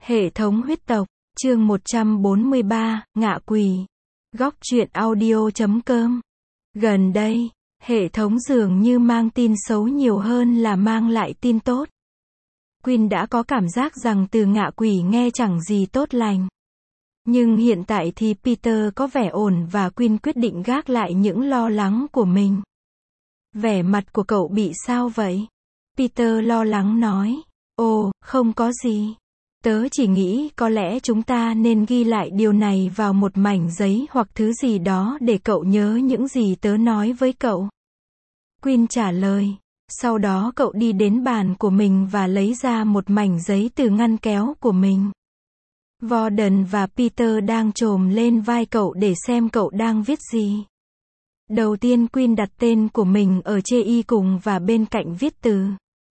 Hệ thống huyết tộc, chương 143, ngạ quỷ. Góc truyện audio.com. Gần đây, hệ thống dường như mang tin xấu nhiều hơn là mang lại tin tốt. Quinn đã có cảm giác rằng từ ngạ quỷ nghe chẳng gì tốt lành. Nhưng hiện tại thì Peter có vẻ ổn và Quinn quyết định gác lại những lo lắng của mình. Vẻ mặt của cậu bị sao vậy? Peter lo lắng nói. Ồ, không có gì. Tớ chỉ nghĩ có lẽ chúng ta nên ghi lại điều này vào một mảnh giấy hoặc thứ gì đó để cậu nhớ những gì tớ nói với cậu. Quinn trả lời. Sau đó cậu đi đến bàn của mình và lấy ra một mảnh giấy từ ngăn kéo của mình. Warden và Peter đang chồm lên vai cậu để xem cậu đang viết gì. Đầu tiên Quinn đặt tên của mình ở chê cùng và bên cạnh viết từ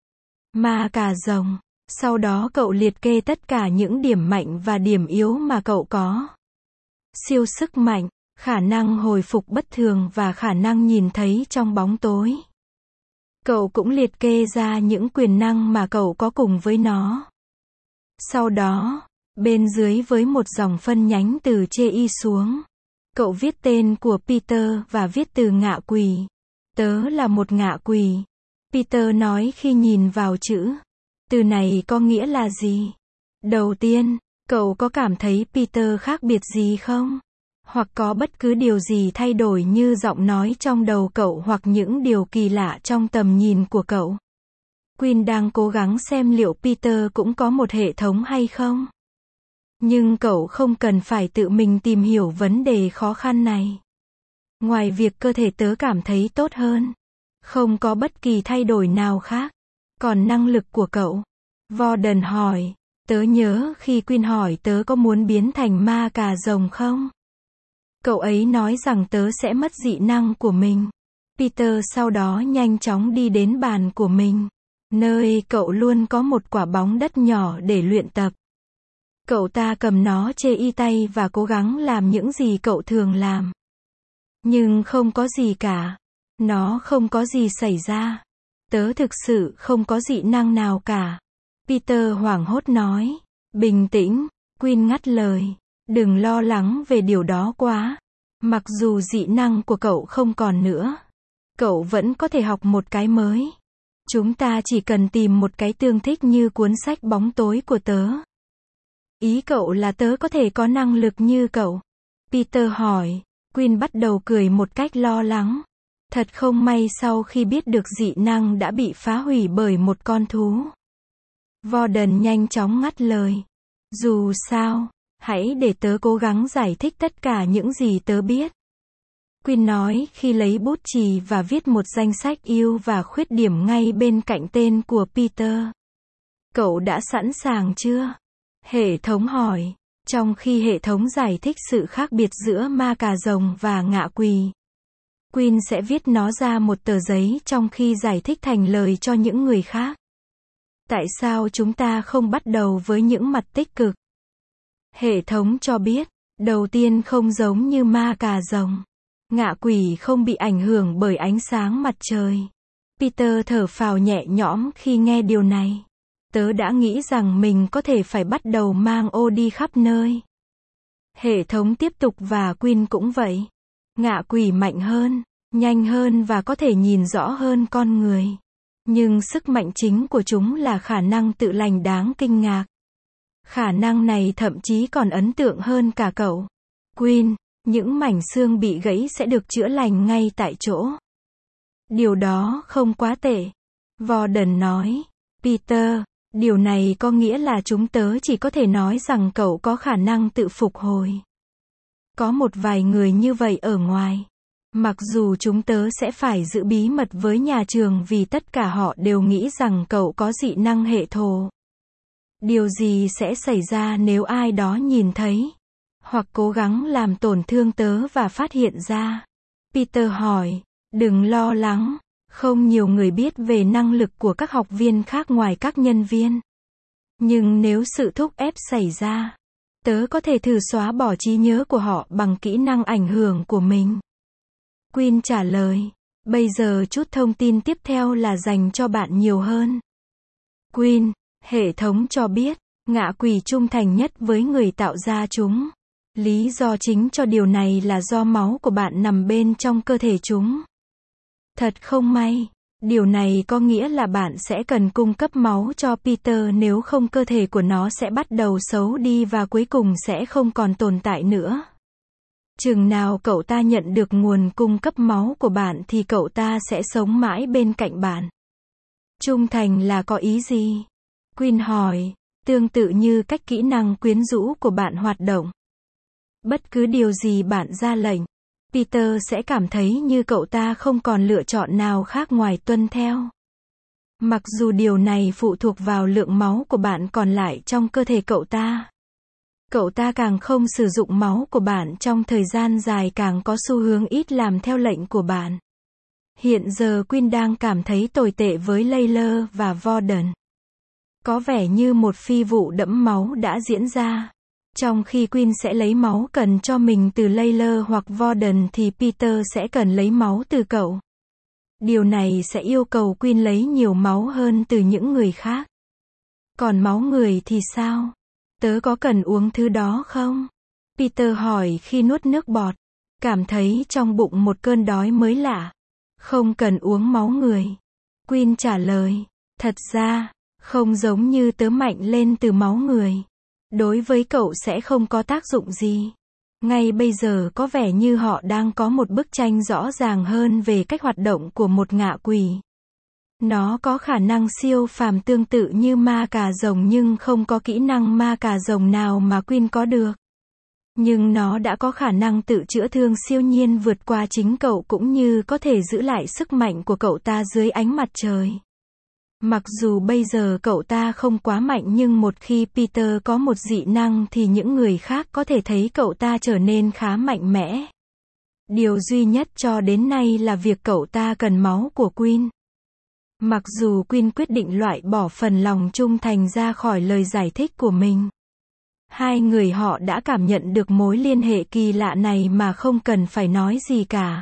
ma cà rồng. Sau đó cậu liệt kê tất cả những điểm mạnh và điểm yếu mà cậu có. Siêu sức mạnh, khả năng hồi phục bất thường và khả năng nhìn thấy trong bóng tối. Cậu cũng liệt kê ra những quyền năng mà cậu có cùng với nó. Sau đó, bên dưới với một dòng phân nhánh từ chê xuống, cậu viết tên của Peter và viết từ ngạ quỷ. Tớ là một ngạ quỷ. Peter nói khi nhìn vào chữ. Từ này có nghĩa là gì? Đầu tiên, cậu có cảm thấy Peter khác biệt gì không? Hoặc có bất cứ điều gì thay đổi như giọng nói trong đầu cậu hoặc những điều kỳ lạ trong tầm nhìn của cậu? Quinn đang cố gắng xem liệu Peter cũng có một hệ thống hay không. Nhưng cậu không cần phải tự mình tìm hiểu vấn đề khó khăn này. Ngoài việc cơ thể tớ cảm thấy tốt hơn, không có bất kỳ thay đổi nào khác. Còn năng lực của cậu? Warden hỏi. Tớ nhớ khi Quinn hỏi tớ có muốn biến thành ma cà rồng không? Cậu ấy nói rằng tớ sẽ mất dị năng của mình. Peter sau đó nhanh chóng đi đến bàn của mình, nơi cậu luôn có một quả bóng đất nhỏ để luyện tập. Cậu ta cầm nó chê tay và cố gắng làm những gì cậu thường làm. Nhưng không có gì cả. Nó không có gì xảy ra. Tớ thực sự không có dị năng nào cả. Peter hoảng hốt nói. Bình tĩnh, Quinn ngắt lời. Đừng lo lắng về điều đó quá. Mặc dù dị năng của cậu không còn nữa, cậu vẫn có thể học một cái mới. Chúng ta chỉ cần tìm một cái tương thích như cuốn sách bóng tối của tớ. Ý cậu là tớ có thể có năng lực như cậu? Peter hỏi. Quinn bắt đầu cười một cách lo lắng. Thật không may sau khi biết được dị năng đã bị phá hủy bởi một con thú. Warden nhanh chóng ngắt lời. Dù sao, hãy để tớ cố gắng giải thích tất cả những gì tớ biết. Quinn nói khi lấy bút chì và viết một danh sách ưu và khuyết điểm ngay bên cạnh tên của Peter. Cậu đã sẵn sàng chưa? Hệ thống hỏi. Trong khi hệ thống giải thích sự khác biệt giữa ma cà rồng và ngạ quỷ, Quinn sẽ viết nó ra một tờ giấy trong khi giải thích thành lời cho những người khác. Tại sao chúng ta không bắt đầu với những mặt tích cực? Hệ thống cho biết, đầu tiên không giống như ma cà rồng, ngạ quỷ không bị ảnh hưởng bởi ánh sáng mặt trời. Peter thở phào nhẹ nhõm khi nghe điều này. Tớ đã nghĩ rằng mình có thể phải bắt đầu mang ô đi khắp nơi. Hệ thống tiếp tục và Quinn cũng vậy. Ngạ quỷ mạnh hơn, nhanh hơn và có thể nhìn rõ hơn con người. Nhưng sức mạnh chính của chúng là khả năng tự lành đáng kinh ngạc. Khả năng này thậm chí còn ấn tượng hơn cả cậu. Quinn, những mảnh xương bị gãy sẽ được chữa lành ngay tại chỗ. Điều đó không quá tệ. Warden nói. Peter, điều này có nghĩa là chúng tớ chỉ có thể nói rằng cậu có khả năng tự phục hồi. Có một vài người như vậy ở ngoài. Mặc dù chúng tớ sẽ phải giữ bí mật với nhà trường vì tất cả họ đều nghĩ rằng cậu có dị năng hệ thổ. Điều gì sẽ xảy ra nếu ai đó nhìn thấy, hoặc cố gắng làm tổn thương tớ và phát hiện ra? Peter hỏi. Đừng lo lắng, không nhiều người biết về năng lực của các học viên khác ngoài các nhân viên. Nhưng nếu sự thúc ép xảy ra, tớ có thể thử xóa bỏ trí nhớ của họ bằng kỹ năng ảnh hưởng của mình. Quinn trả lời. Bây giờ chút thông tin tiếp theo là dành cho bạn nhiều hơn. Quinn, hệ thống cho biết, Ngạ quỷ trung thành nhất với người tạo ra chúng. Lý do chính cho điều này là do máu của bạn nằm bên trong cơ thể chúng. Thật không may. Điều này có nghĩa là bạn sẽ cần cung cấp máu cho Peter, nếu không cơ thể của nó sẽ bắt đầu xấu đi và cuối cùng sẽ không còn tồn tại nữa. Chừng nào cậu ta nhận được nguồn cung cấp máu của bạn thì cậu ta sẽ sống mãi bên cạnh bạn. Trung thành là có ý gì? Quinn hỏi. Tương tự như cách kỹ năng quyến rũ của bạn hoạt động. Bất cứ điều gì bạn ra lệnh, Peter sẽ cảm thấy như cậu ta không còn lựa chọn nào khác ngoài tuân theo. Mặc dù điều này phụ thuộc vào lượng máu của bạn còn lại trong cơ thể cậu ta. Cậu ta càng không sử dụng máu của bạn trong thời gian dài càng có xu hướng ít làm theo lệnh của bạn. Hiện giờ Quinn đang cảm thấy tồi tệ với Layla và Warden. Có vẻ như một phi vụ đẫm máu đã diễn ra. Trong khi Quinn sẽ lấy máu cần cho mình từ Layla hoặc Warden thì Peter sẽ cần lấy máu từ cậu. Điều này sẽ yêu cầu Quinn lấy nhiều máu hơn từ những người khác. Còn máu người thì sao? Tớ có cần uống thứ đó không? Peter hỏi khi nuốt nước bọt. Cảm thấy trong bụng một cơn đói mới lạ. Không cần uống máu người. Quinn trả lời. Thật ra, không giống như tớ mạnh lên từ máu người. Đối với cậu sẽ không có tác dụng gì. Ngay bây giờ có vẻ như họ đang có một bức tranh rõ ràng hơn về cách hoạt động của một ngạ quỷ. Nó có khả năng siêu phàm tương tự như ma cà rồng nhưng không có kỹ năng ma cà rồng nào mà Quinn có được. Nhưng nó đã có khả năng tự chữa thương siêu nhiên vượt qua chính cậu cũng như có thể giữ lại sức mạnh của cậu ta dưới ánh mặt trời. Mặc dù bây giờ cậu ta không quá mạnh nhưng một khi Peter có một dị năng thì những người khác có thể thấy cậu ta trở nên khá mạnh mẽ. Điều duy nhất cho đến nay là việc cậu ta cần máu của Quinn. Mặc dù Quinn quyết định loại bỏ phần lòng trung thành ra khỏi lời giải thích của mình. Hai người họ đã cảm nhận được mối liên hệ kỳ lạ này mà không cần phải nói gì cả.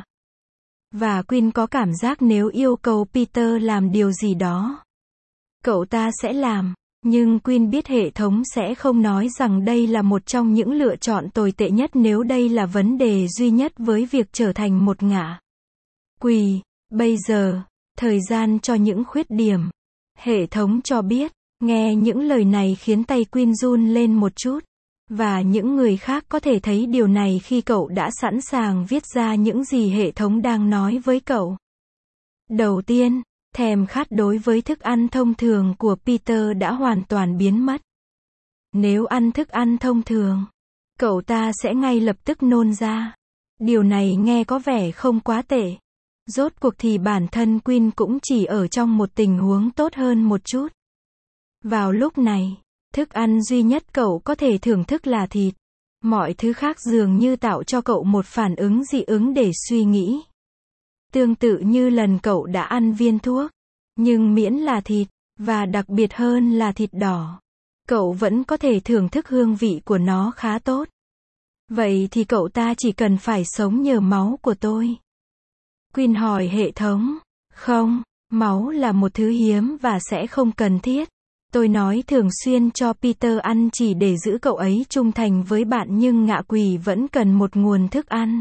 Và Quinn có cảm giác nếu yêu cầu Peter làm điều gì đó, cậu ta sẽ làm. Nhưng Quinn biết hệ thống sẽ không nói rằng đây là một trong những lựa chọn tồi tệ nhất nếu đây là vấn đề duy nhất với việc trở thành một ngạ quỷ. Bây giờ, thời gian cho những khuyết điểm. Hệ thống cho biết. Nghe những lời này khiến tay Quinn run lên một chút. Và những người khác có thể thấy điều này khi cậu đã sẵn sàng viết ra những gì hệ thống đang nói với cậu. Đầu tiên, thèm khát đối với thức ăn thông thường của Peter đã hoàn toàn biến mất. Nếu ăn thức ăn thông thường, cậu ta sẽ ngay lập tức nôn ra. Điều này nghe có vẻ không quá tệ. Rốt cuộc thì bản thân Quinn cũng chỉ ở trong một tình huống tốt hơn một chút. Vào lúc này, thức ăn duy nhất cậu có thể thưởng thức là thịt. Mọi thứ khác dường như tạo cho cậu một phản ứng dị ứng để suy nghĩ. Tương tự như lần cậu đã ăn viên thuốc. Nhưng miễn là thịt, và đặc biệt hơn là thịt đỏ, cậu vẫn có thể thưởng thức hương vị của nó khá tốt. Vậy thì cậu ta chỉ cần phải sống nhờ máu của tôi. Quinn hỏi hệ thống. Không, máu là một thứ hiếm và sẽ không cần thiết. Tôi nói thường xuyên cho Peter ăn chỉ để giữ cậu ấy trung thành với bạn nhưng ngạ quỷ vẫn cần một nguồn thức ăn.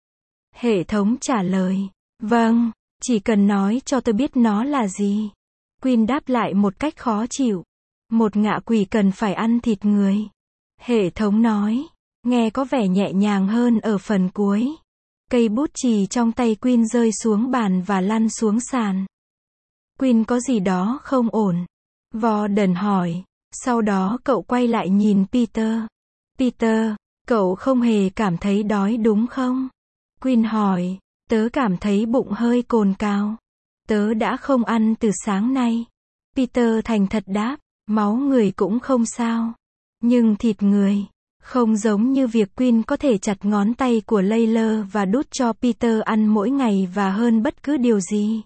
Hệ thống trả lời. Vâng, chỉ cần nói cho tôi biết nó là gì. Quinn đáp lại một cách khó chịu. Một ngạ quỷ cần phải ăn thịt người. Hệ thống nói. Nghe có vẻ nhẹ nhàng hơn ở phần cuối. Cây bút chì trong tay Quinn rơi xuống bàn và lăn xuống sàn. Quinn có gì đó không ổn. Warden hỏi. Sau đó cậu quay lại nhìn Peter. Peter, cậu không hề cảm thấy đói đúng không? Quinn hỏi. Tớ cảm thấy bụng hơi cồn cào. Tớ đã không ăn từ sáng nay. Peter thành thật đáp. Máu người cũng không sao. Nhưng thịt người. Không giống như việc Quinn có thể chặt ngón tay của Layla và đút cho Peter ăn mỗi ngày và hơn bất cứ điều gì.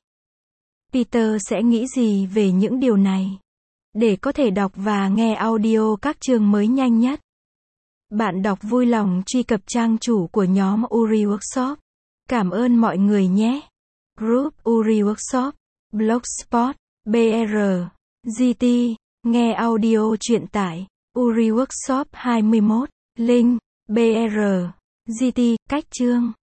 Peter sẽ nghĩ gì về những điều này? Để có thể đọc và nghe audio các chương mới nhanh nhất, bạn đọc vui lòng truy cập trang chủ của nhóm Uri Workshop. Cảm ơn mọi người nhé. Group Uri Workshop, Blogspot, BR, GT, nghe audio truyện tải. URI Workshop 21. Link, BR. GT, cách chương.